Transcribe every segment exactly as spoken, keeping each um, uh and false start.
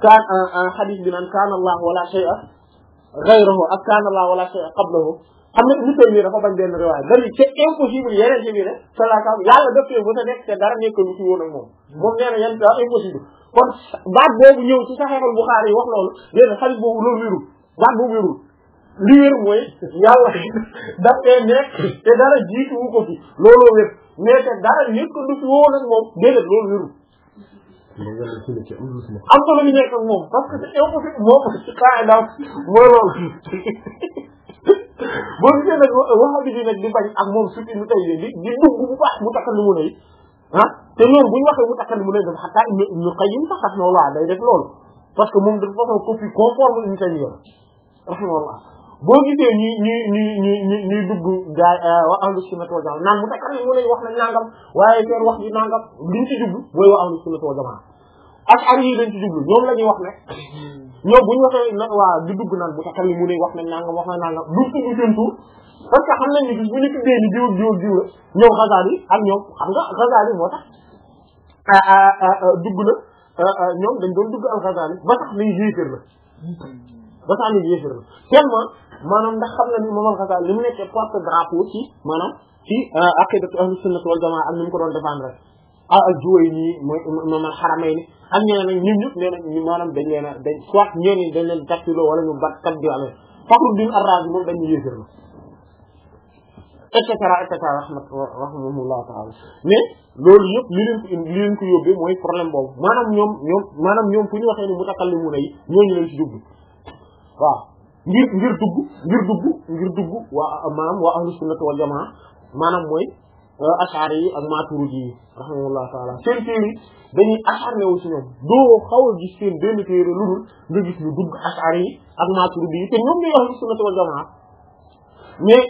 kaan hadith bi naan kaana Allah wala shay'a ghayruhu ak kaana Allah wala shay'a qablahu xam nga Ibn Taymiyya dafa bañ benn riwaaya dañu c'est impossible yeneen ci bi ne sallallahu alayhi yàlla def bu sa nekk te dara nekkul ci woon ak moom moom nee na yan c'est impossible kon baat boobu ñëw ci Sahih al-Bukhari yi wax loolu léegi hadith boobu loolu wérul baat boobu wérul li wér mooy yàlla daf fee nekk te dara jiitu wu ko fi looloo wér mais te dara nekkul ci woon ak moom déedéet loolu wérul am ko lu ñu nekk ak moom parce que c'est impossible moom ci qaida mooy loolu boo gisee nag waxabi bi nag di bañ ak moom surtout mu tey di di dugg bu baax mu takkal li mu ne ah te loolu bu ñu waxee mu takkal li mu ne def xataa Ibnu Qayyim sax sax noonu waa day def loolu parce que moom de toute façon copie conforme Ibnu Taymiyya rahimahullah boo gisee ñi ñi ñi ñi ñi ñuy dugg gaay wa ahlu sunnah wal jamaa naan mu takkal li mu ne wax na nangam waaye seen wax ji nangam liñ ci jublu mooy wa ahlu sunnah wal jamaa ak ar yi lañ ci jublu ñoom la ñuy wax ne ñoom bu ñu waxee nag waa di dugg naan bu takkal li mu ne wax nañ nangam wax na nangam du tudd seen tur parce que xam nañ ni bis bu ñu tuddee ni jiw jiw jiw la ñoom Ghazali ak ñoom xam nga Ghazali moo tax dugg na ñoom dañ doon dugg al Ghazali ba tax liy yéeféer la ba tax liy yéeféer la tellement maanaam ndax xam na ni moom al Ghazali li mu nekkee porte drapeau ci maanaam ci aqidatu ahlu sunnah wal jamaa ak ni mu ko doon défendre al-Juwayni mooy imam al-Haramayni ak ñeneen ñun ñëpp nee nañ maanaam dañ leen a dañ soit ñeneen dañ leen takkiloo wala ñu bat kat di amee Fakhruddin ar-Razi moom dañu yéeféer la et cetera et cetera rahmat rahimahullah ta'ala mais loolu yëpp li leen ko indi li leen ko yóbbee mooy problème boobu maanaam ñoom ñoom maanaam ñoom fu ñu waxee ni mutakallimuna yi ñooñu leen ci dugg waaw ngir ngir dugg ngir dugg ngir dugg waa maanaam waa ahlu sunnah wal jamaa maanaam mooy Ash'ari yi ak Maturidi yi rahimahullah ta'ala seen téere yi dañuy acharné wu ci ñoom doo xaw a gis seen benn téere lu dul nga gis lu dugg Ash'ari yi ak Maturidi yi te ñoom ñooy ahlu sunnah wal jamaa mais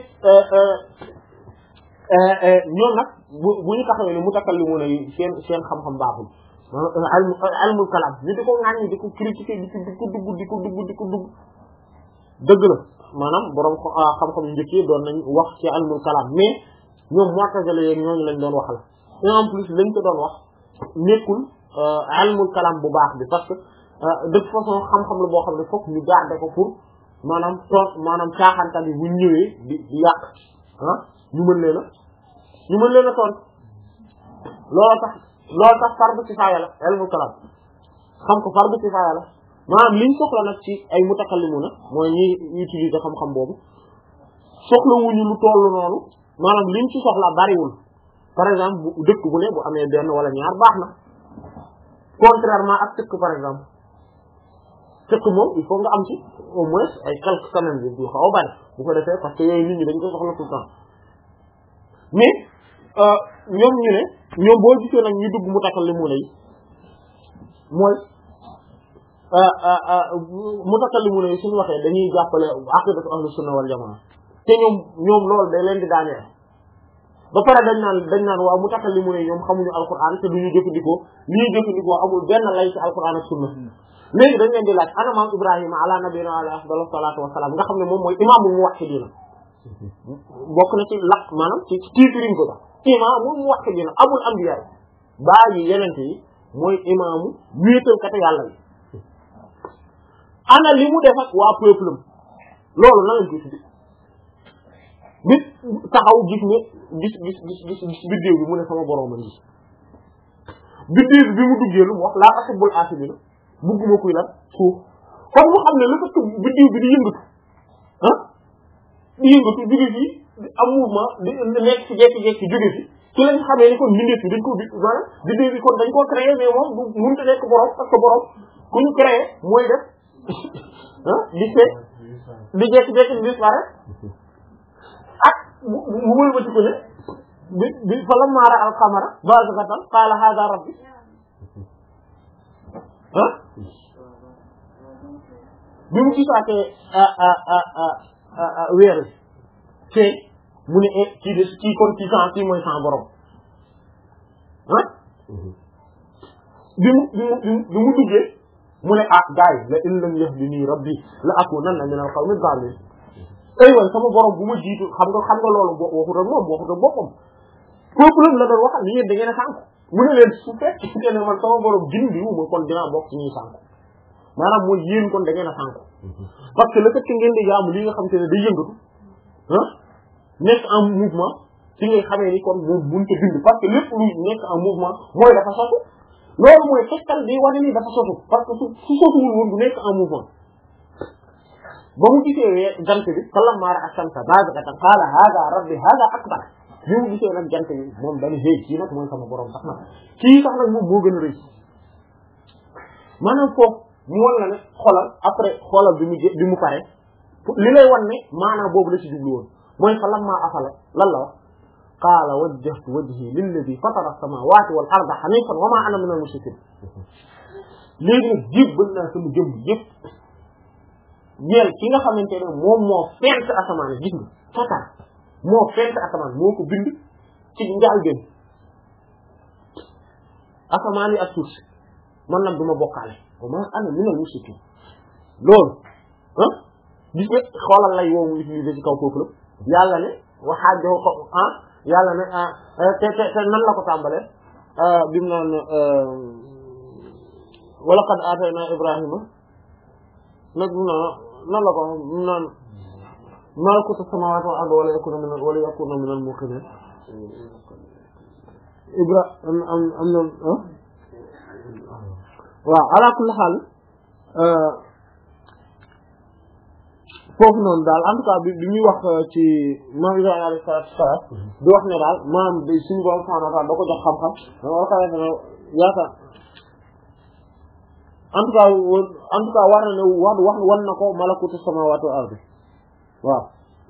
ñoom nag bu bu ñu taxawee ne mutakallimuna yi seen seen xam-xam baaxul almu almul kalam ñu di ko ŋàññi di ko critiquer di ko di ko dugg di ko dugg di ko dugg dëgg la maanaam borom xam-xam yu njëkk yi doon nañ wax ci almul kalam mais ñoom mu'tazila yeeg ñooñu lañ doon waxal et en plus lañ ko doon wax nekkul almul kalam bu baax bi parce que de toute façon xam-xam la boo xam ne fokk ñu garder ko pour maanaam toog maanaam caaxaankat yi bu ñëwee di di yàq ah ñu mën leen a ñu mën leen a toon loolu tax loolu tax fardu kifaaya la ilmul kalam xam ko fardu kifaaya la maanaam liñ soxla nag ci ay mutakallimuna mooy ñi utiliser xam-xam boobu soxla wuñu lu tollu noonu maanaam liñ ci soxla bariwul par exemple bu dëkk bu ne bu amee benn wala ñaar baax na contrairement ak tëkk par exemple tëkk moom il faut nga am ci au moins ay quelques semaines bi du xaw a bari bu ko defee parce que yooyu nit ñi dañ ko soxla tout le temps mais ñoom ñu ne ñoom boo gisee nag ñu dugg mutakallimuna yi mooy mutakallimuna yi suñu waxee dañuy jàppale aqidatu ahlu sunna wal jamaa te ñoom ñoom loolu day leen di daaneel ba pare dañ naan dañ naan waaw mutakallimuna yi ñoom xamuñu alquran te duñu jëfandikoo li ñuy jëfandikoo amul benn lay ci alquran ak sunna léegi dañ leen di laaj ana maam Ibrahima ala nabiyina alayhi afdalu salaatu wassalaam nga xam ne moom mooy imaamul muwahhidina bokk na ci laq maanaam ci tiitiriñ ko sax imaamul muwahhidina abul anbiya bàyyi yeneen yi mooy imaamu wéetal kate yàlla yi ana li mu def ak waa peuple am loolu na lañ ko tudde nit taxaw gis ne gis gis gis gis gis biddéew bi mu ne sama borooma gis biddéew bi bi mu duggee lu mu wax laa ahibbul aafiliina bugguma kuy lan suuf comme mu xam ne lu fekk biddéew bi di yëngatu ah di yëngatu jóge fii am mouvement di nekk ci jekki-jekki jóge fi ci lañ xamee ni kon mbindeef bi dañ ko bi maanaam biddéew bi kon dañ koo créé mais moom du mënut a nekk borom parce que borom ku ñu créé mooy def ah di fee di jekki-jekki di disparaître ak mu mu wëlbati ko ne bi bi fa lammaa ra'a al-qamara baazigatan qaala haadha rabbi ah bi mu gisaatee weer wi te mu ne kii de kii kon kii sans kii mooy sans borom ah bi mu bi mu bi mu duggee mu ne ah gars yi la in lam yahdini rabbi la akunanna min al-qawmi ad-dallin aywa sama borom bu ma jiitu xam nga xam nga loolu boo waxut ak moom waxut ak boppam peuple la doon waxal ni yéen da ngeen a sànq mu ne leen su fekkee ne man sama borom gindi wu ma kon dinaa bokk ci ñuy sànq maanaam mooy yéen kon da ngeen a sànku parce que le fait que ngeen di jaamu li nga xam te ne day yëngatu ah nekk en mouvement ci ngay xamee ni kon moom buñ ko bind parce que lépp luy nekk en mouvement mooy dafa sotu loolu mooy tegtal bi wane ni dafa sotu parce que su su sotuwul woon du nekk en mouvement ba mu gisee jant bi falammaa ra'a ash-shamsa baazigatan qaala haaza rabbi haaza akbar bi mu gisee nag jant bi moom dañu xëy kii nag mooy sama borom sax nag kii sax nag moom moo gën a rëy maanaam foofu mu wan la ne xoolal après xoolal bi mu jë bi mu pare li lay wan ne maanaam boobu la ci jublu woon mooy falammaa afala lan la wax qaala wajjahtu wajhi lilladhi fatara as-samawati wal arda hanifan wa ma ana min al-mushrikin léegi nag jébbal naa sama jëm yëpp ñeel ki nga xamante ne moom moo fent asamaan gis nga fatar moo fent asamaan moo ko bind ci njàlbéen asamaan yi ak suuf si man nag duma bokkaale wa ma ana min al-mushrikin loolu ah gis nga xoolal lay woo mu utilisé ci kaw foofu la yàlla ne waxaajoo ko ah yàlla ne ah te te te nan la ko tàmbalee bi mu naan wa laqad aataynaa Ibrahima nag mu naan nan la ko mu naan malakuutu samaawaati wal ardi wala yakuna min wala yakuna min al-muuqiniin Ibra am am am na waaw ala kulli xaal foofu noonu daal en tout cas bi bi muy wax ci maam Ibrahima alayhi salaatu wa salaam di wax ne daal maam day suñu borom subhaanahu wa ta'aala da ko jox xam-xam dama xamante ne yaakaar en tout cas en tout cas war na ne wax wax wan na ko malakuutu samaawaati wal ardi waaw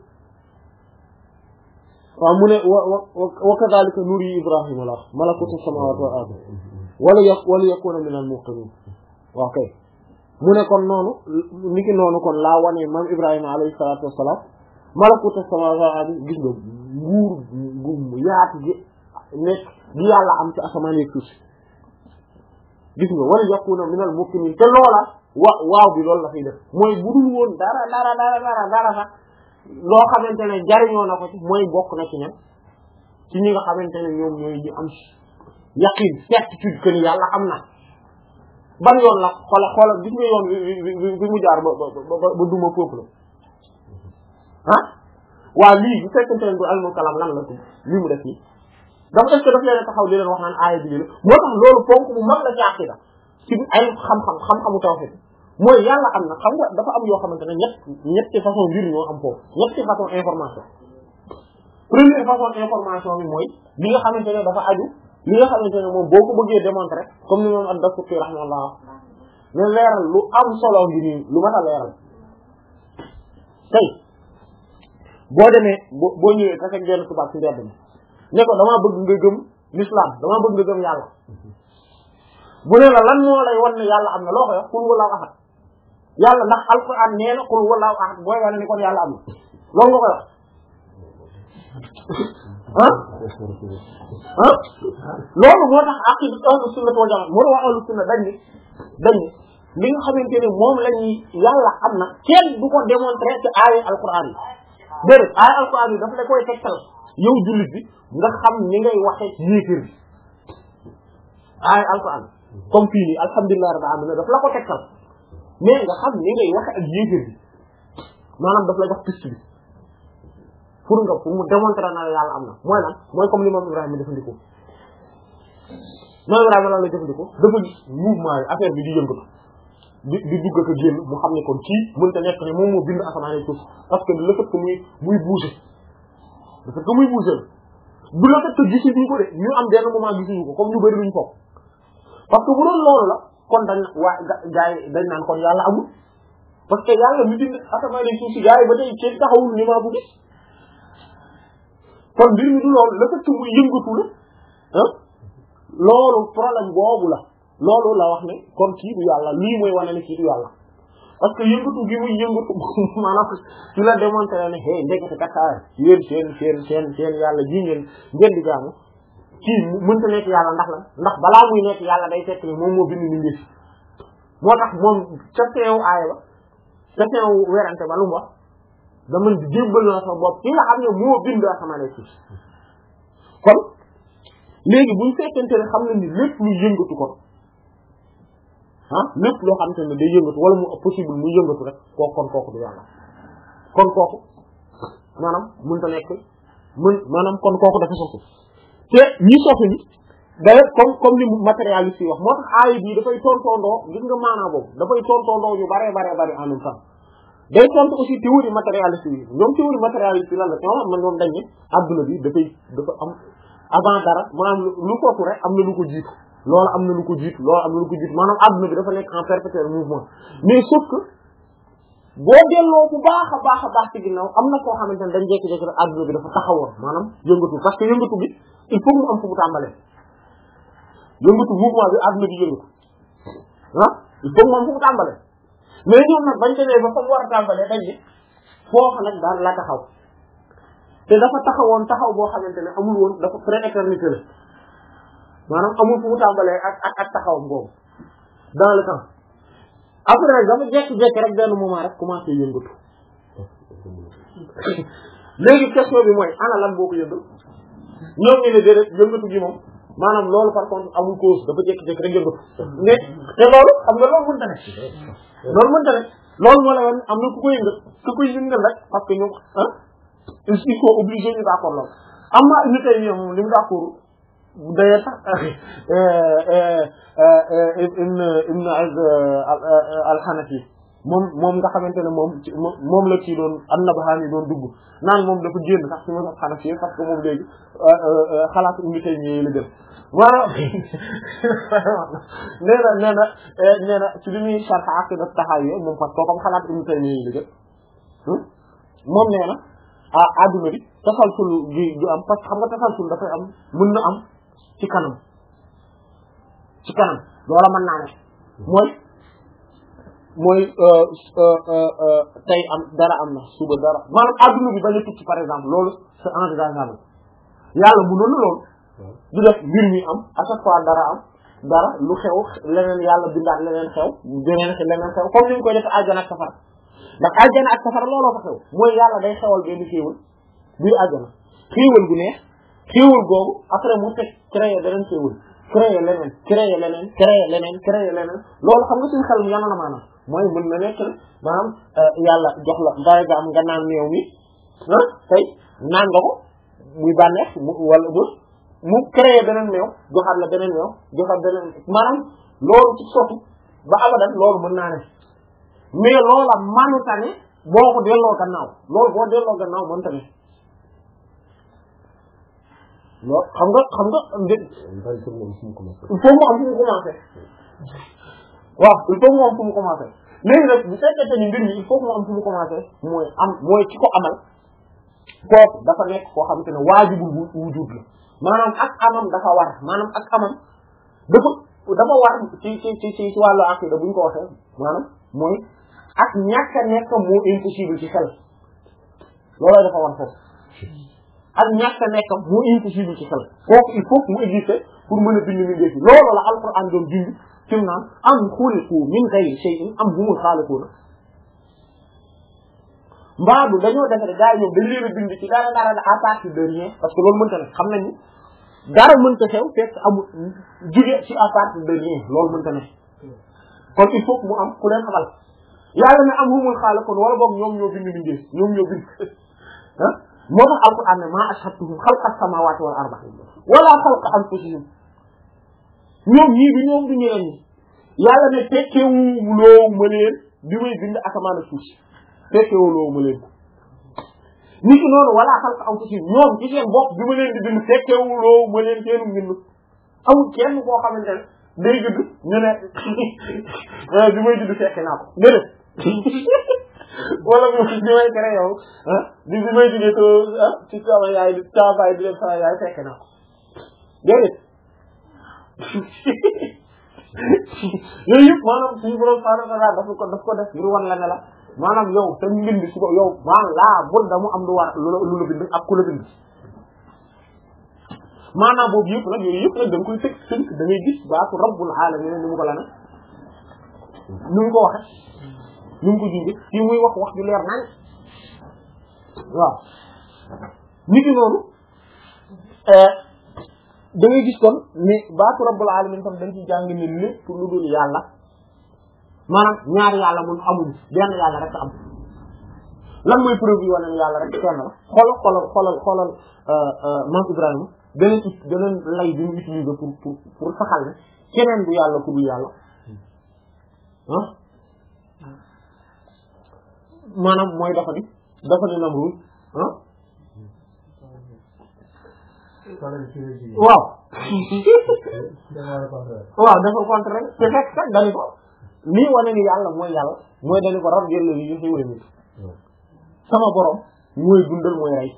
waaw mu ne wa wa wa kadhalika nuri Ibrahima la malakuutu samaawaati wal ardi wala yak wala yakuna min al-muqinin waaw kay mu ne kon noonu niki noonu kon laa wane maam Ibrahima alayhi salaatu wassalaam malakuutu samaawaati wal ardi gis nga nguur gu yaatu gi nekk di yàlla am ci asamaan yi suuf gis nga wala yakuna min al-muqinin te loola wa waaw bi loolu la fiy def mooy budul woon dara dara dara dara dara sax loo xamante ne jariñoo na ko ci mooy bokk na ci ñan ci ñi nga xamante ne ñoom ñooy ñu am yaqin certitude que ni yàlla am na ban yoon la xoola xoola gis nga yoon bi bi mu jaar ba ba ba duma foofu la ah waa lii bu fekkente ne du almul kalam lan la tudd lii mu def nii donc est-ce que daf leen taxaw di leen wax naan aaya bi la moo tax loolu ponk bu mag la ci aqida ci ay xam-xam xam-xamu tawhid mooy yàlla am na xam nga dafa am yoo xamante ne ñett ñetti façon mbir ñoo am foofu ñetti façon information première façon information bi mooy li nga xamante ne dafa aju li nga xamante ne moom boo ko bëggee démontrer comme ni moom ad-Dasuqi rahimahullah ne leeral lu am solo ngi nii lu mat a leeral tey boo demee boo boo ñëwee ka fekk benn tubaab ci mbedd mi ne ko damaa bëgg nga gëm l'islam damaa bëgg nga gëm yàlla bu ne la lan moo lay wan ne yàlla am na loo koy wax qul huwallahu ahad yàlla ndax alquran nee na qul huwallahu ahad booy wane ni kon yàlla am na loolu nga koy wax ah ah loolu moo tax aqida ahlu sunna wal jamaa moo tax ahlu sunna dañ ni dañ ni li nga xamante ne moom la ñuy yàlla am na kenn du ko démontrer ci aaya alquran yi déedéet aaya alquran yi dafa la koy tegtal yow jullit bi nga xam ni ngay waxe ci yéefir bi aaya alquran comme fii nii alhamdulilah rabbil alamin daf la ko tegtal mais nga xam ni ngay waxe ak yéefir bi maanaam daf la jox piste bi pour nga pour mu démontrer na yàlla am na mooy lan mooy comme li moom Ibrahima jëfandikoo moom Ibrahima lan la jëfandikoo dafa gis mouvement yi affaire bi di yëngatu di di dugg ak a génn mu xam ne kon kii mënta nekk ne moom moo bind asamaan ak suuf parce que le fait que muy muy bouger le fait que muy bouger du le fait que gisuñu ko de ñu am benn moment gisuñu ko comme ñu bari luñu foog parce que bu doon loolu la kon dañ waa gaa yi dañ naan kon yàlla amul parce que yàlla mi bind asamaan ak suuf si gaa yi ba tey kenn taxawul ni maa bu gis kon mbir mi du loolu le fait que muy yëngatu la ah loolu problème boobu la loolu la wax ne kon kii du yàlla lii mooy wane ne kii du yàlla parce que yëngatu gi muy yëngatu maanaam ci la démontré ne hey ndekete kat saa yéen seen seen seen seen yàlla ji ngeen ngeen di jaamu kii mënta nekk yàlla ndax la ndax balaa muy nekk yàlla day fekk ne moom moo bind ni ndéef moo tax moom ca teew aaya ba ca teew werante ba lu mu wax dama di jébbal na sa bopp ki nga xam ne moo bind asamaan ak suuf kon léegi buñ fekkente ne xam ne ni lépp lu yëngatu kon ah lépp loo xamante ne day yëngatu wala mu possible muy yëngatu rek kooku kon kooku du yàlla kon kooku maanaam mënta nekk mën maanaam kon kooku dafa sosu te ñi sosu ni d'ailleurs comme comme li matérialiste yi wax moo tax aaya bii dafay tontondoo gis nga maanaa boobu dafay tontondoo yu bare bare bare en même temps day tontu aussi théorie matérialiste yi ñoom théorie matérialiste yi lan la ñoom man ñoom dañ ne adduna bi dafay dafa am avant dara maanaam lu sosu rek am na lu ko jiitu loolu am na lu ko jiitu loolu am na lu ko jiitu maanaam adduna bi dafa nekk en perpétuel mouvement mais sauf que boo delloo bu baax a baax a baax ci ginnaaw am na koo xamante ne dañ jekki-jekki rek adduna bi dafa taxawoon maanaam yëngatu parce que yëngatu bi il faut mu am fu mu tàmbalee yëngatu mouvement bi adduna bi yëngatu ah il faut mu am fu mu tàmbalee mais ñoom nag bañ demee ba fa mu war a tàmbalee dañ ne foofu nag daal la taxaw te dafa taxawoon taxaw boo xamante ne amul woon dafa pré-éternité la maanaam amul fu mu tàmbalee ak ak ak taxawam boobu dans le temps après nag dafa jékki-jékki rek benn moment rek commencé yëngatu léegi question bi mooy ana lan boo ko yëngal ñoom ñu ne déedéet yëngatu gi moom maanaam loolu par contre amul cause dafa jékki-jékki rek yëngatu mais te loolu xam nga loolu mënta ne loolu mënta ne loolu moo la woon am na ku ko yëngal ku koy yëngal rek parce que ñoom ah il faut obligé ñu d'accord loolu am na unité yi ñoom li mu d'accord d'ailleurs sax ibn ibn Az al-Hanafi moom moom nga xamante ne moom moom la kii doon an-Nabhani doon dugg naan moom dafa génn sax ci mazhab Hanafi parce que moom léegi xalaatu Ibn Taymiyya la jël maanaam nee na nee na nee na ci li muy sharh Aqiida Tahawi moom parce que comme xalaatu Ibn Taymiyya la jël moom nee na ah adduna bi tasalsul gi gi am parce que xam nga tasalsul dafay am mën na am ci kanam ci kanam loola mën naa ne mooy mooy tey am dara am na suba dara maanaam adduna bi bañ a tukki par exemple loolu c'est envisageable yàlla mënoon na loolu du def mbir mi am à chaque fois dara am dara lu xew leneen yàlla bindaat leneen xew leneen leneen xew comme ni ñu koy def àjjana ak safara ndax àjjana ak safara looloo fa xew mooy yàlla day xewal benn xéewal biir àjjana xéewal gu neex xéewal googu après mu teg créer beneen xéewal créer leneen créer leneen créer leneen créer leneen loolu xam nga suñu xel yanu na maanaam mooy mën na nekk maanaam yàlla jox la dara ga am nga naan meew mi ah tey naan nga ko muy bànneex mu wala mu mu créer beneen meew joxaat la beneen meew joxaat beneen maanaam loolu ci sotti ba abadan loolu mën naa ne mais loola manuta ne boo ko delloo gannaaw loolu boo delloo gannaaw mënta ne loolu xam nga xam nga il faut mu am fu mu commencé waaw il faut mu am fu mu commencé léegi nag bu fekkente ni mbir mi il faut mu am fu mu commencé mooy am mooy ci ko amal kooku dafa nekk koo xamante ne waajibul wujud la maanaam ak amam dafa war maanaam ak amam dafa dafa war ci ci ci ci wàllu aqida bu ñu ko waxee maanaam mooy ak ñàkk a nekk moo impossible ci xel looloo dafa war foofu ak ñàkk a nekk moo impossible ci xel kooku il faut mu exister pour mën a bind mi ndeefi loolu la alquran doon bind ci naan am xuliqu min ghayri shay'in am humul xaaliquuna mbaadu dañoo def rek gars yi ñoom dañ leen a bind ci dara dara à partir de rien parce que loolu mënta ne xam nañu dara mënta xew fekk amul jóge ci à partir de rien loolu mënta ne kon il faut mu am ku leen xamal yàlla ne am humul xaaliquun wala boog ñoom ñoo bind mi ndeefi ñoom ñoo bind ah moo tax alquran ne maa ashhadtuhum xalqa samaawaati wal ardi wala xalqa anfusihim ñoom ñii bi ñoom du ñeneen ñi yàlla ne tekkewu loo ma leen bi may bind asamaan ak suuf si tekkewu loo ma leen ko ni ki noonu wala xalqa anfusihim ñoom ci seen bopp bi ma leen di bind tekkewu loo ma leen seenu mbind amul kenn koo xamante ne day judd ñu ne bi may judd fekke naa ko déedéet wala bi bi may kere yow ah bi bi may jógee to ah ci sama yaay sama baay di leen sama yaay fekke naa ko déedéet yooyu yëpp maanaam suñu borom subhanahu wa ta'ala daf ko daf ko def ngir wan la ne la maanaam yow te mbind su ko yow maanaam laa bul da mu am lu war lu la lu la bind ak ku la bind maanaam boobu yëpp nag yooyu yëpp nag da nga koy tëg tënk da ngay gis baatu rabbul alamin ni mu ko la ne ni mu ko waxe ni mu ko junge ci muy wax wax ju leer nañ waaw nit ki noonu da ngay gis kon ni baatu rabbul alamin tam dañ ci jàng ne lépp lu dul yàlla maanaam ñaari yàlla mun amuñu benn yàlla rek am lan mooy preuve yi wane ne yàlla rek kenn la xoolal xoolal xoolal xoolal Maam Ibrahima beneen beneen lay bi mu utilisé pour pour pour saxal ne keneen du yàlla ku dul yàlla ah maanaam mooy dafa di dafa di Namruud ah waaw waaw dafa contre rek te fekk sax dañu ko lii wane ni yàlla mooy yàlla mooy dañu ko rab jël li ñu wala nit sama borom mooy dundal mooy rey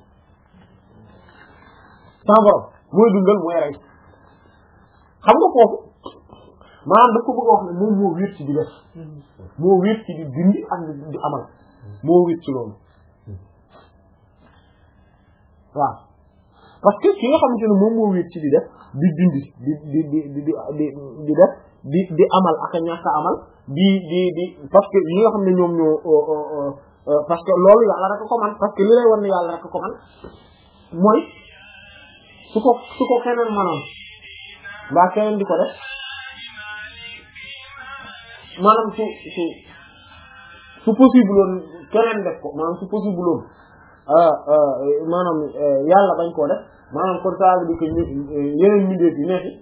sama borom mooy dundal mooy rey xam nga foofu maanaam daf ko bëgg a wax ne moom moo wéet ci di def moo wéet ci di dindi ak di amal moo wéet ci loolu waaw parce que ki nga xamante ne moom moo wéet ci di def di dindi di di di di di di def di di amal ak a ñàkk a amal di di di parce que yi nga xam ne ñoom ñoo parce que loolu yàlla rek ko man parce que li lay war ne yàlla rek ko man mooy su ko su ko keneen manoon mbaa keneen di ko def maanaam su su su possible woon keneen def ko maanaam su possible woon maanaam yàlla bañ koo def maanaam kon ça veut dire que yeneen mbindeef yi nekk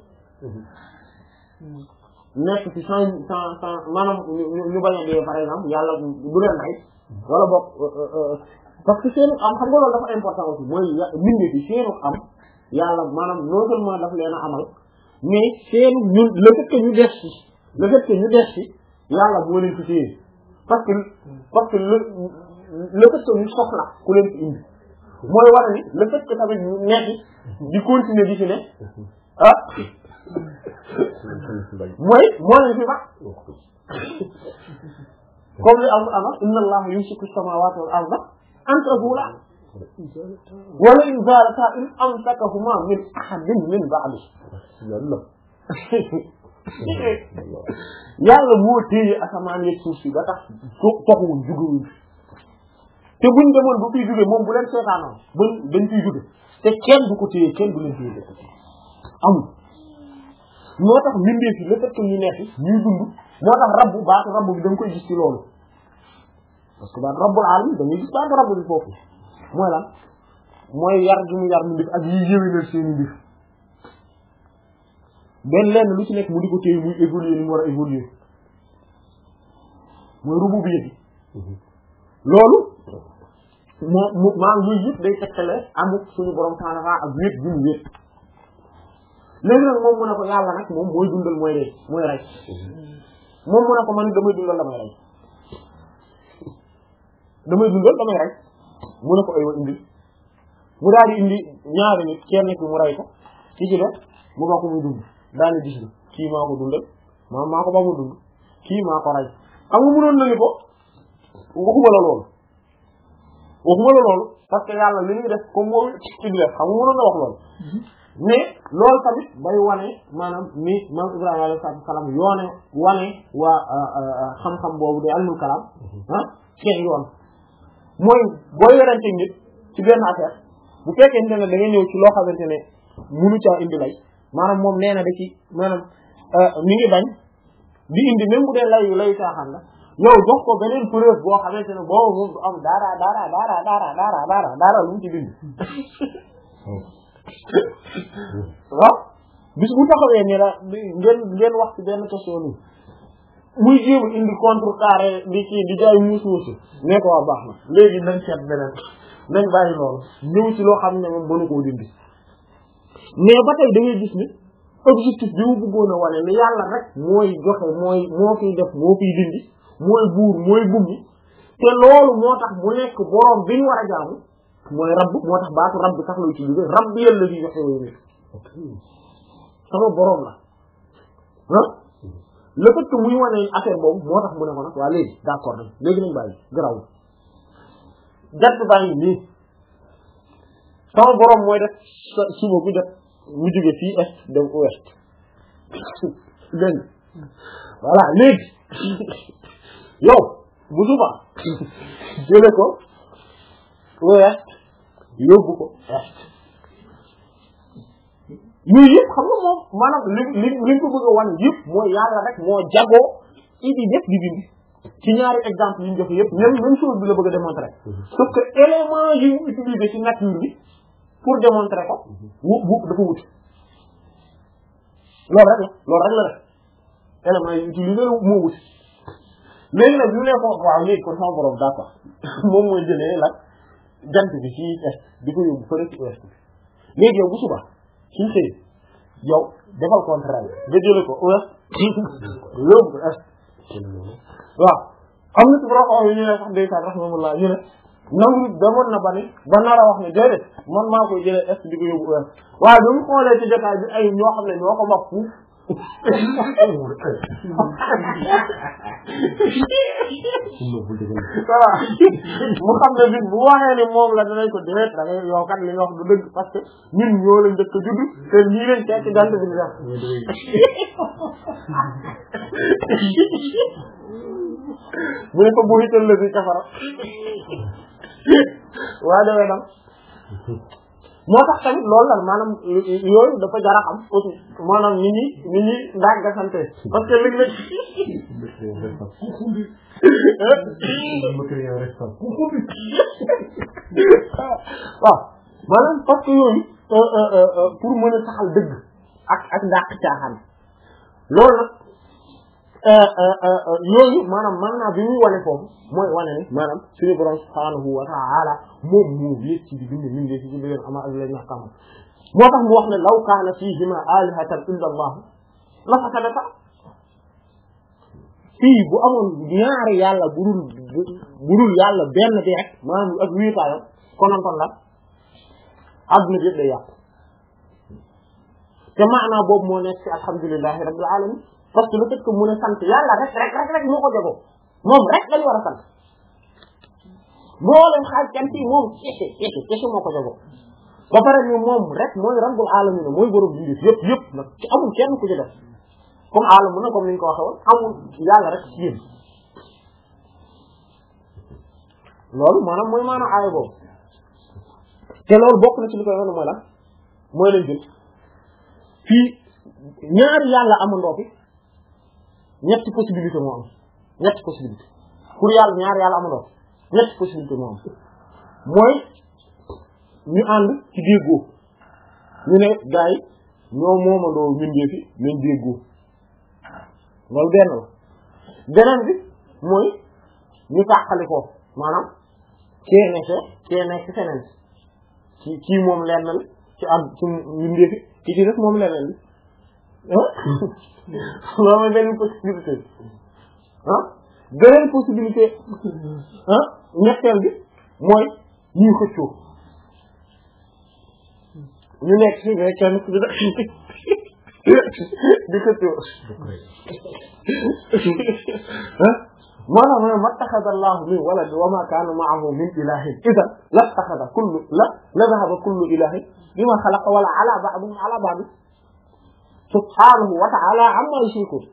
nekk ci sans sans sans maanaam ñu bañ a dee par exemple yàlla du leen rey wala boog parce que seenu am xam nga loolu dafa important aussi mooy mbindeef yi seenu am yàlla maanaam non seulement daf leen a amal mais seenu ñun le fait que ñu def ci le fait que ñu def ci yàlla boo leen ci téye parce que parce que le le fait que ñu soxla ku leen ci indi mooy war ni le fait que tamit ñu nekk di continuer di ci ne ah mooy moo leen fi ba comme li am ama inna allaha yumsiku samawati wal arda an tazula wala in zalata in amsakahuma min ahadin min ba'di yàlla moo téye asamaan yeeg suuf si ba tax toxuwuñ jugewuñ te buñ demoon bu fiy jóge moom bu leen seetaanoon ba dañ fiy jóge te kenn du ko téye kenn du leen téye amul moo tax mbindeef yi le fait que ñu nekk ñuy dund moo tax rabbu baatu rabbu bi da nga koy gis ci loolu parce que baatu rabbul alamin dañuy gis baatu rabbu bi foofu mooy lan mooy yar gi mu yar mu mbir ak yi yéwénal seeni mbir benn lenn lu ci nekk mu di ko téye muy évoluer ni mu war a évoluer mooy rububiyya bi loolu moo mu maanaam yooyu yëpp day tegtale amuk suñu borom subhanahu wa ta'ala ak wéet bi mu wéet léegi nag moom mu ne ko yàlla nag moom mooy dundal mooy rey mooy rey moom mu ne ko man damay dundal damay rey damay dundal damay rey mu ne ko aywa indi mu daal di indi ñaari nit kenn ki mu rey ko ki ci def mu ba ko muy dund daal di gis ni kii maa ko dundal maa maa ko ba mu dund kii maa ko rey xam nga mënoon na ni ko waxuma la loolu waxuma la loolu parce que yàlla li ñuy def comme moo ci di def xam nga mënoon na wax loolu mais loolu tamit bay wane maanaam ni maam Ibrahima alayhi salaam yoone wane waa xam-xam boobu di ilmul kalaam ah seen yoon mooy boo yorante nit ci benn affaire bu fekkente ne da nga ñëw ci loo xamante ne munu caa indi lay maanaam moom nee na da ci maanaam mi ngi bañ di indi même bu dee layu layu caaxaan la yow jox ko beneen preuve boo xamante ne boobu moom du am dara dara dara dara dara dara dara lu mu ci bind waaw bis bu taxawee ni la ngeen ngeen wax ci benn question nii muy jéem indi contre carré di ci di jaay muus muusi ne ko waa baax na léegi nañ seet beneen nañ bàyyi loolu ñëw ci loo xam ne moom mënu koo dindi mais ba tey da ngay gis ni objectif bi mu bëggoon a wane ni yàlla rek mooy joxe mooy moo fiy def moo fiy dindi mooy buur mooy bumbi te loolu moo tax mu nekk boroom bi ñu war a jaamu mooy rabb moo tax baatu rabb sax lay ci liggéey rabb yàlla di joxe wooyu nit sama boroom la ah le fait que muy wane affaire boobu moo tax mu ne ko nag waa léegi d'accord nañ léegi nañ bàyyi garaw jant baa ngi nii sama boroom mooy def suba bu def mu jóge fii est dem ouest dégg voilà léegi yow bu suba jële ko ouest yóbbu ko est yooyu yëpp xam nga moom maanaam li li li ko bëgg a wan yëpp mooy yàlla rek moo jagoo di def di dindi ci ñaari exemple yi ñu joxe yëpp même même chose bi la bëgg a démontrer sauf que élément yi mu utilisé ci nature bi pour démontrer ko wu wu dafa wuti loolu rek la loolu rek la rek élément yi utilisé moo wuti léegi nag ñu ne ko waaw léegi kon sama borom d'accord moom mooy jëlee la jant bi ci est di ko yóbbu fële ci ouest bi léegi yow bu suba suñ xëy yow defal contraire nga jëlee ko ouest yóbbu ko est waaw am na ci borom xam yi ñu ne sax ndeysaan rahmatullah ñu ne nangu demoon na ba ni ba nar a wax ne déedéet man maa koy jëlee est di ko yóbbu ouest waaye bi mu xoolee ci détail bi ay ñoo xam ne ñoo ko mag fuuf voilà mu xam ne bis bu waxee ni moom la danañ ko déet da ngay yow kat li nga wax du dëgg parce que ñun ñoo leen dëkk judd te lii leen tekk jant bi di def bu ne ko bu hital la bi kafara waa dewee dam moo tax tamit loolu la maanaam yooyu dafa jar a xam aussi maanaam nit ñi nit ñi ndax nga sant parce que léeg-léeg waaw maanaam parce que yooyu pour mën a saxal dëgg ak ak ndàq caaxaan loolu nag yooyu maanaam maanaam bi muy wane foofu mooy wane ni maanaam suñu borom subhaanahu wa ta'ala moom moo wéet ci di bind min ngi ci ci leen ama ak leen ñax kama moo tax mu wax ne law kaana fiihima alihatan illa allah la fasadata fii bu amoon ñaari yàlla bu dul bu dul yàlla benn bi rek maanaam ak wéetaayam konantoon la adduna bi yëpp day yàqu te maanaa boobu moo nekk ci alhamdulillahi rabbil alamin parce que le fait que mu ne sant yàlla rek rek rek rek moo ko jagoo moom rek lañu war a sant mboolem xaaj cant yi moom kese kese kese moo ko jagoo ba pare ni moom rek mooy rabbul alamin mooy borom bi yëpp yëpp nag ci amul kenn ku ci def comme alamu na comme ni ñu ko waxee woon amul yàlla rek ci yéen loolu maanaam mooy maanaam aaya boobu te loolu bokk na ci li koy wane mooy lan mooy lañ jël fii ñaari yàlla amandoo fi ñetti possibilité moo am ñetti possibilité pour yàlla ñaari yàlla amandoo ñetti possibilité moo am mooy ñu ànd ci déggoo ñu ne gars yi ñoo moomandoo mbindee fi nañ déggoo loolu benn la beneen bi mooy ñu tàqali ko maanaam kee nekk kee nekk feneen ci kii moom lenn la ci ànd ci mbindee fi ki ci def moom leneen li loolu mooy benn possibilité ah beneen possibilité ah ñetteel bi mooy ñuy xëccoo ñu nekk ci mais kenn ku di di xëccoo ah maanaam mooy mattaxada allahu min walad wa ma kaana ma'ahu min ilahin idan lattaxada kullu la la dhahaba kullu ilahin bima xalaqa wala ala ba'dihim ala ba'd subhanahu wa ta'ala amma yushrikun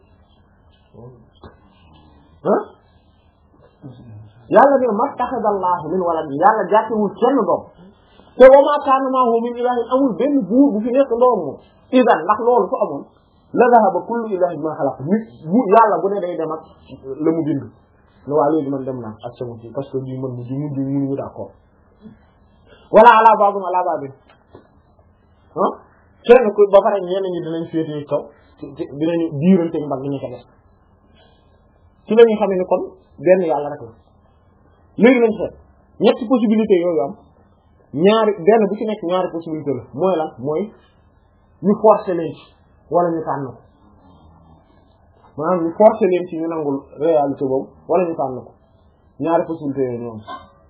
ah yàlla ne mattaxada allahu min walad yàlla jàppewul kenn doom te wa ma kaana ma'ahu min ilahin amul benn buur bu fi nekk ndoom moom idan ndax loolu su amoon la dhahaba kullu ilahin ma xalaq nit bu yàlla bu ne day dem ak la mu bind ne waa léegi man dem naa ak sama ci parce que bii man mu mu mu mu d'accord wala ala babun ala babin ah kenn ku ba pare ñenn ñi dinañ féetee kaw dinañu diirante mbag ñu ko def ci la ñu xamee ne kon benn yàlla rek la léegi nañ seet ñetti possibilité yooyu am ñaari benn bu ci nekk ñaari possibilité la mooy lan mooy ñu forcer leen ci wala ñu tànn ko maanaam ñu forcer leen ci ñu nangul réalité boobu wala ñu tànn ko ñaari possibilité yooyu ñoom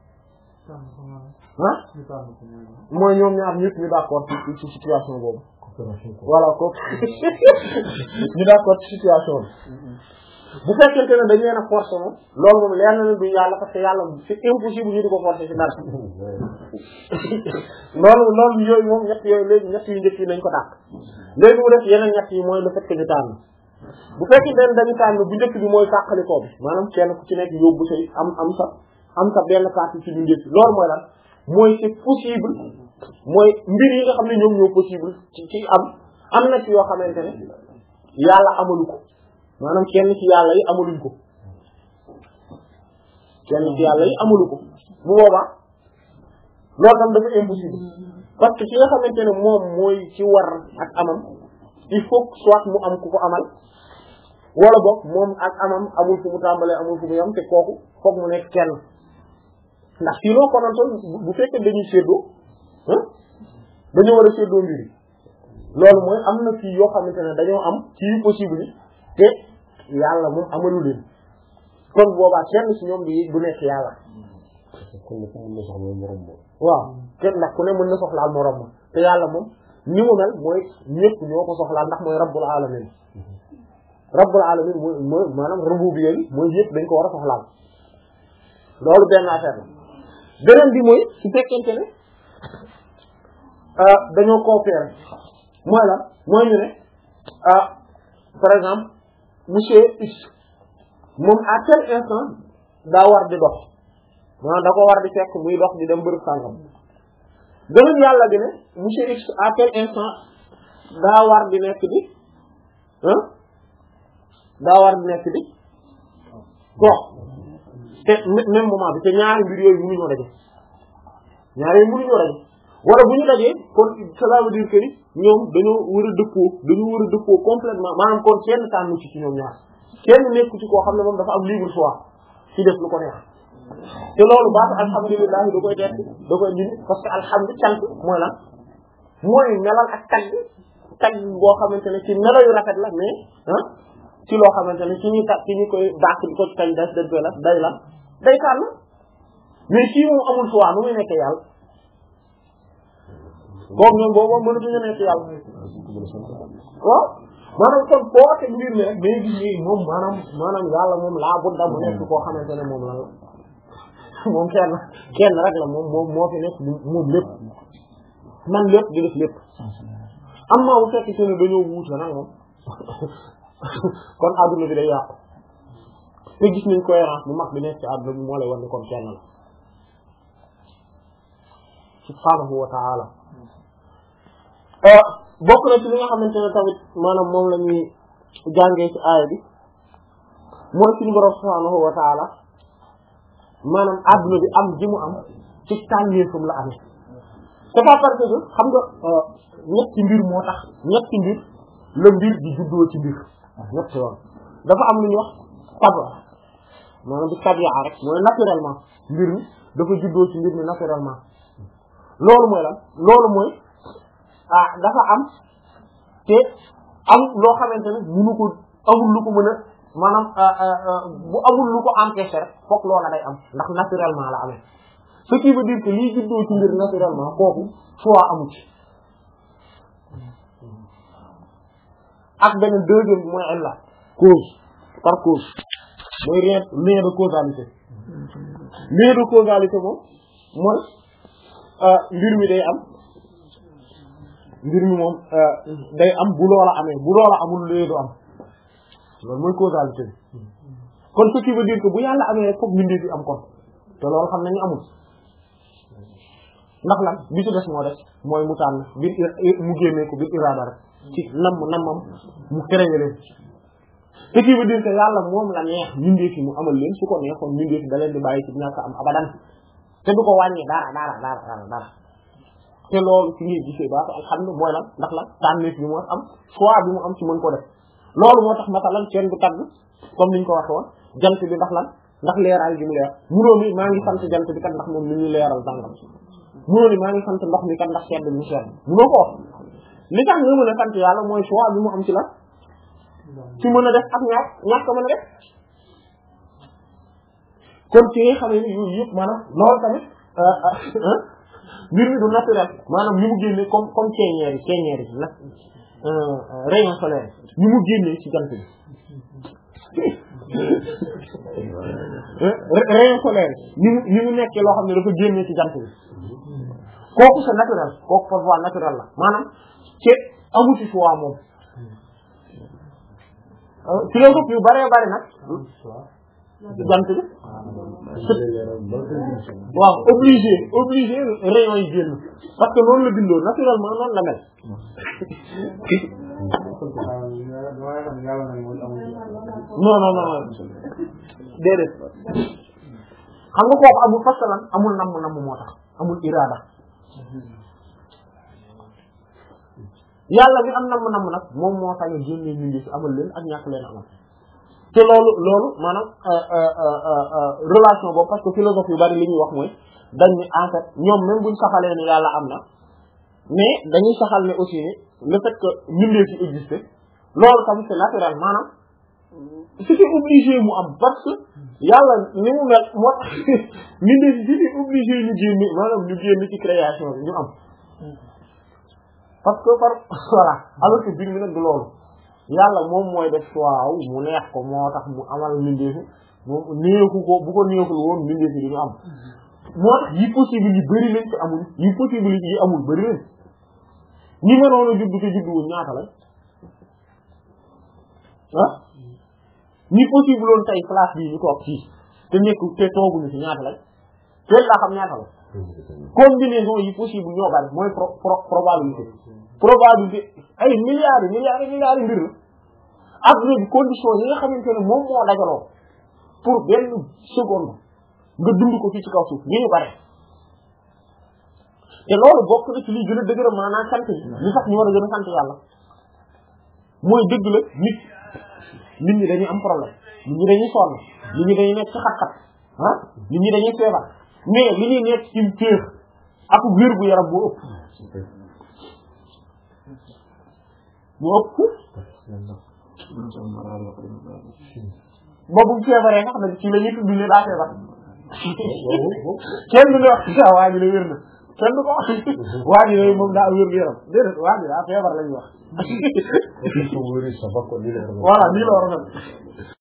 ah mooy ñoom ñaar ñëpp ñu d'accord ci ci situation boobu voilà ko ñu d'accord ci situation bi bu fekkente ne dañ leen a forcer moom loolu moom leer na leen du yàlla parce que yàlla c'est impossible ñu di ko forcer ci dara loolu loolu yooyu moom ñett yooyu léegi ñett yu njëkk yi nañ ko dàq léegi mu def yeneen ñett yi mooy le fait que ñu tànn bu fekkee den dañu tànn bu njëkk bi mooy tàqalikoo bi maanaam kenn ku ci nekk yóbbu say am am sa am sa benn partie ci ñu njëkk loolu mooy lan mooy c'est possible mooy mbir yi nga xam ne ñoom ñoo possible ci ci am am na ci yoo xamante ne yàlla amalu ko maanaam kenn ci yàlla yi amuluñ ko kenn ci yàlla yi amulu ko bu boobaa loolu tam dafa impossible parce que ki nga xamante ne moom mooy ci war ak amam il faut que soit mu am ku ko amal wala boog moom ak amam amul fu mu tàmbalee amul fu mu yam te kooku foog mu nekk kenn ndax sinon konantoon bu fekkee dañuy séddoo ah dañoo war a séddoo mbir yi loolu mooy am na fii yoo xamante ne dañoo am ci yu possible yi te yàlla moom amalu leen kon boobaa kenn ci ñoom bi du nekk yàlla waaw kenn ndax ku ne mën na soxlaal moroom ma te yàlla moom ni mu mel mooy ñëpp ñoo ko soxlaal ndax mooy rabbul alamin rabbul alamin mooy mooy maanaam rububiyya bi mooy yëpp dañ ko war a soxlaal loolu benn affaire la beneen bi mooy su fekkente ne dañoo coopérer mooy la mooy ñu ne par exemple monsieur X moom à tel instant daa war di dox maanaam da ko war di fekk muy dox di dem bërëb sàngam beneen yàlla bi ne monsieur X à tel instant daa war di nekk di ah daa war di nekk di dox te même moment bi te ñaari mbir yooyu mënuñoo daje ñaari yooyu mënuñoo daje wala bu ñu dajee kon cela veut dire que ni ñoom dañoo war a dëppoo dañoo war a dëppoo complètement maanaam kon kenn tànn ci ci ñoom ñaar kenn nekk ci koo xam ne moom dafa am libre choix ci def lu ko neex te loolu baatu alhamdulilah da koy def da koy dindi parce que alhamdu cant mooy lan mooy melal ak tagg tagg boo xamante ne ci melo yu rafet la mais ah ci loo xamante ne ci ñuy tag ci ñu koy baax di ko kañ des dañ koy la day la day tànn mais kii moom amul choix nu muy nekkee yàlla boobu ñoom boobu moom mënatuñu nekk yàlla waaw maanaam kon boo teg mbir mi rek day gis ni moom maanaam maanaam yàlla moom laa budda mu nekk koo xamante ne moom la moom kenn kenn rek la moom moom moo fi nekk moom lépp man lépp di def lépp am na bu fekk te ne dañoo wuute nag moom kon adduna bi day yàqu te gis nañ cohérence bu mag bi nekk ci adduna bi moo lay wan ne kon kenn la subhanahu wa ta'ala bokk na ci li nga xamante ne tamit maanaam moom la ñuy jàngee ci aaya bi mooy suñu borom subhanahu wa ta'ala maanaam adduna bi am ji mu am ci tànneefam la amee c'est pas parce que xam nga ñetti mbir moo tax ñetti mbir la mbir di juddoo ci mbir ñetti yoon dafa am lu ñuy wax taba maanaam bi tabi'a rek mooy naturellement mbir mi dafa juddoo ci mbir mi naturellement loolu mooy lan loolu mooy ah dafa am te am loo xamante ne munu ko amul lu ko mën a maanaam bu amul lu ko empêcher rek fokk loola day am ndax naturellement la amee ce qui veut dire que lii juddoo ci mbir naturellement kooku choix amu ci ak beneen deuxième bi mooy illa cause par cause mooy rien lien de causalité lien de causalité moom mooy mbir mi day am mbir mi moom day am bu loola amee bu loola amul lee du am loolu mooy causalité bi kon ce qui veut dire que bu yàlla amee rek foog mbindeef yi am kon te loolu xam nañu amul ndax lan bi ci des moo des mooy mu tànn bir mu génnee ko bir iraada rek ci nam namam mu créé leen ce qui veut dire que yàlla moom la neex mbindeef yi mu amal leen su ko neexoon mbindeef yi da leen di bàyyi ci ñàkk am abadan te du ko wàññi dara dara dara dara dara te loolu ci ngay gisee baatu alhamdu mooy lan ndax la tànneef bi moo am choix bi mu am ci mën ko def loolu moo tax masalan kenn du tagg comme niñ ko waxee woon jant bi ndax lan ndax leeraay gi mu leer munoo mi maa ngi sant jant bi kat ndax moom ni ñu leeral tàngam munoo ni maa ngi sant ndox mi kat ndax sedd bi mu sedd munoo ko wax li tax nga mën a sant yàlla mooy choix bi mu am ci la ci mën a def ak ñaar ñàkk mën a def kon ci nga xam ne yooyu yëpp maanaam loolu tamit mbir mi du naturel maanaam ni mu génne comme comme ceeñeer yi ceeñeer yi nag rayon solaire ni mu génnee ci jant bi rayon solaire ni mu ni mu nekkee loo xam ne dafa génnee ci jant bi kooku c'est naturel kooku par voie naturelle la maanaam ci amu ci choix moom philosophe yu bare bare nag jant bi waaw obligé obligé rayon yi génn parce que noonu la bindoo naturellement noonu la mel non non non déedéet xam nga kooku amul fasalan amul namm namm moo tax amul iraada yàlla mi am namm namm nag moom moo tax ñu génne ñu ngi ci amal leen ak ñàkk leen amal te loolu loolu maanaam relation boobu parce que philosophe yu bari li ñuy wax mooy dañ ni en fait ñoom même buñ saxalee ne yàlla am na mais dañuy saxal ne aussi ne le fait que mbindeef fi existe loolu tamit c'est naturel maanaam c'était obligé mu am parce que yàlla ni mu mel moo tax mbindeef fi c'était obligé ñu génn maanaam ñu génn ci création bi ñu am parce que par voilà alors que biir mi nag du loolu yàlla moom mooy def choix mu neex ko moo tax mu amal mbindeefi moom neexu ko bu ko neexul woon mbindeefi di ñu am moo tax yi possible yi bëri nañ te amul yi possible yi amul bëri nañ ñi mënoon a judd te judd woon ñaata la ah ñi possible woon tey place bii ñu toog fii te nekk te tooguñu fi ñaata la teel laa xam ñaata la combinaison yi possible ñoo bari mooy pro pro probabilité probabilité ay milliards yi milliards yi milliards yi mbir la adduna bi condition yi nga xamante ne moom moo dajaloo pour benn seconde nga dund ko fii ci kaw suuf ñu ñu bare te loolu bokk na ci liy gën a dëgëral maanaam sant bi li sax ñu war a gën a sant yàlla mooy dëgg la nit nit ñi dañuy am problème nit ñi dañuy sonn nit ñi dañuy nekk ci xat-xat ah nit ñi dañuy feebar mais li ñuy nekk ci féex ak wér gu yaram boo ëpp boo ëpp boobu feebaree nga xam ne ci la ñuy tudd ne daa feebar kenn du ne wax sa waa ji la wér na kenn du ko wax waa ji la moom daa wér gu yaram déedéet waa ji daa feebar la ñuy wax voilà nii la war a mel